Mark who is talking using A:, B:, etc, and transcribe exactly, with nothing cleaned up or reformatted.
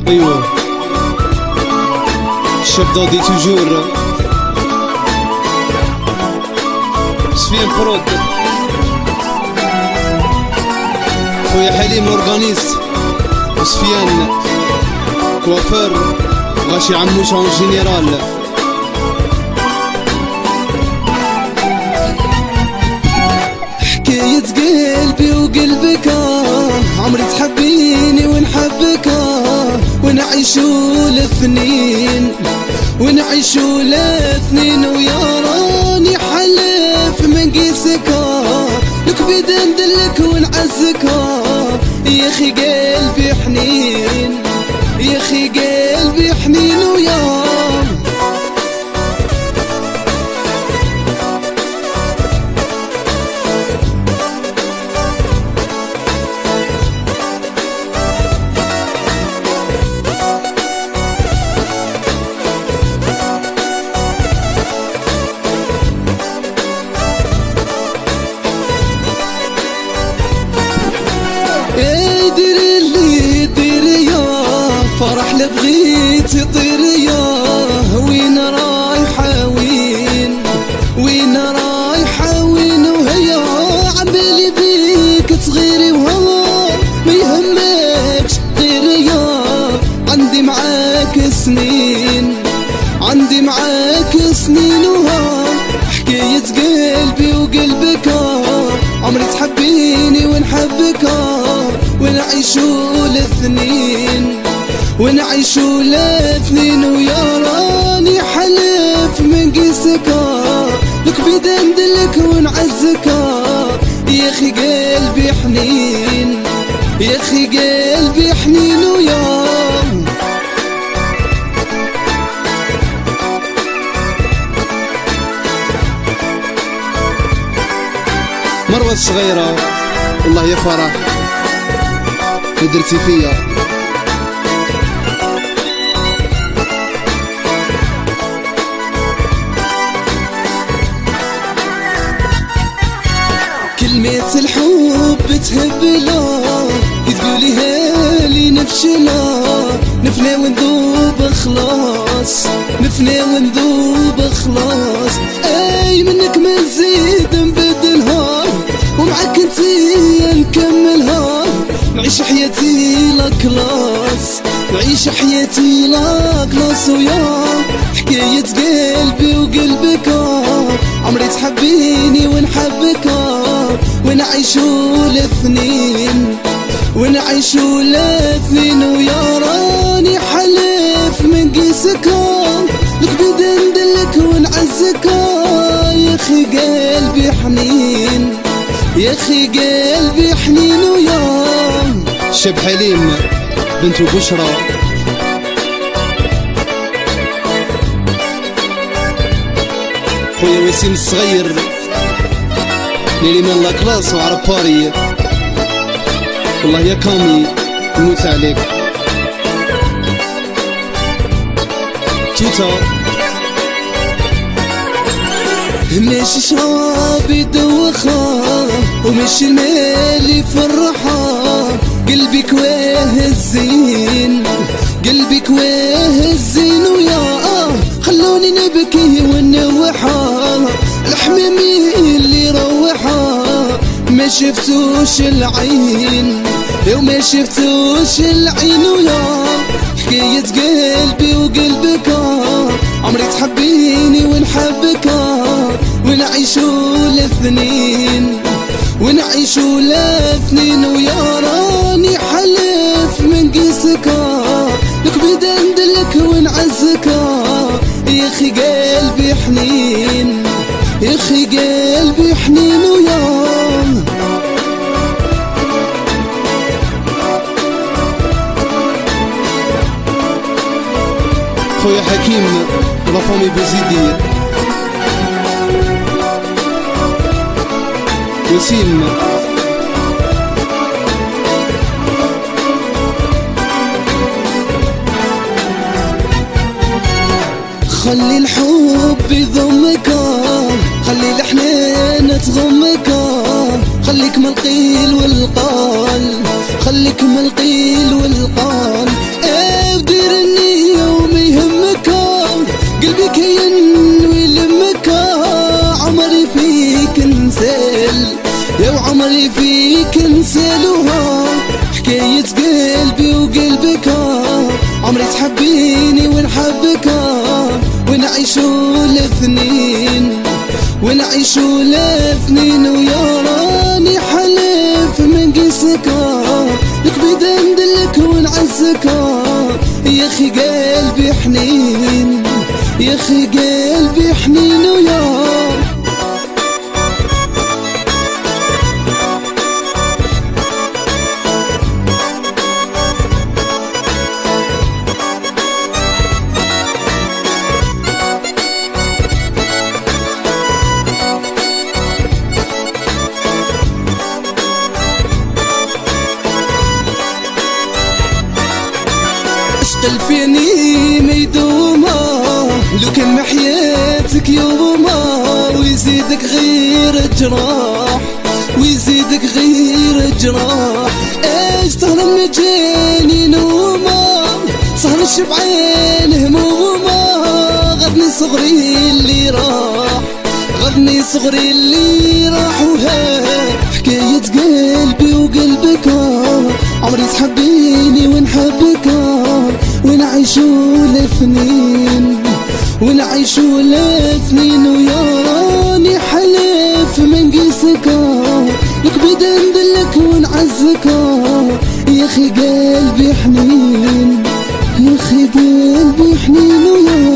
A: ايوه الشاب دودي توجور سفيان فرود خويا حليم اورغانيست وسفيان كوافير غاشي عموش اون جينيرال.
B: حكاية قلبي وقلبك عمري تحبيني ونحبك ونعيشو الاثنين ونعيشو الاثنين ويا راني حلف من قيسك لك بيد ندلك ونعزك يا اخي قلبي حنين يا اخي قلبي حنين ويا ديري اللي ديري يا فرح لبغيت يطير يا وين رايحة وين وين رايحة وين وهي عبالي بيك تغيري وهو ما يهمكش غير يا عندي معاك سنين عندي معاك سنين وها حكاية قلبي وقلبك عمري تحبيني ونحبك ونعيشو الاثنين ونعيشو الاثنين ويا راني حلف من قيسك لك بيد ندلك ونعزك يا اخي قلبي حنين يا اخي قلبي حنين ويا
A: مروة الصغيرة والله يا فرح درتي فيا
B: كلمة الحب تهبلا تقوليها لي نفشلا نفنى ونذوب خلاص نفنى ونذوب خلاص اي منك ما نزيد نبدلها ومعك انتي نكملها نعيش حياتي لاكلاس نعيش حياتي لاكلاس ويا حكاية قلبي وقلبك عمري تحبيني ونحبك ونعيشو الاثنين ونعيشو الاثنين ويا راني حلف من قيسك لك بيد ندلك ونعزك يا اخي قلبي حنين يا اخي قلبي حنين ويا
A: الشاب حليم بنت بشرى خويا وسيم الصغير ليلي من لاكلاس وعرب باري والله يا كامي نموت عليك توتا
B: ماشي شرابي دوخة وماشي المال يفرحها قلبي كواه الزين قلبي كواه الزين ويا خلوني نبكي ونوحها الحمامي اللي روحها ما شفتوش العين وما شفتوش العين ويا حكاية قلبي وقلبك عمري تحبيني ونحبك ونعيشو الاثنين ونعيشو الاثنين ويا راني حلف من قيسك لك بيد ندلك ونعزك يا اخي قلبي حنين يا اخي قلبي حنين ويا
A: خويا حكيم لا فامي بوزيدي وسيم
B: خلي الحب يضمك خلي الحنان تغمك خليك من القيل والقال خليك من القيل والقال نسالوها حكاية قلبي وقلبك، عمري تحبيني ونحبك، ونعيشو الاثنين ونعيشو الاثنين، ويا راني حلف من قيسك لك بدا ندلك ونعزك، يا اخي قلبي حنين يا اخي قلبي حنين، ويا عشق فيني ما يدوما، لو كان محياتك يوما، ويزيدك غير الجراح ويزيدك غير الجراح، ايش تهرب جاني نوما، سهر الشبعان هموما، غدني صغري اللي راح غدني صغري اللي راح، وها حكاية قلبي وقلبك، عمري تحبيني ونحبك، ونعيشو الاثنين ونعيشو الاثنين، ويا راني حلف من قيسك لك بدا ندلك ونعزك، يا اخي قلبي حنين يا اخي قلبي حنين، ويا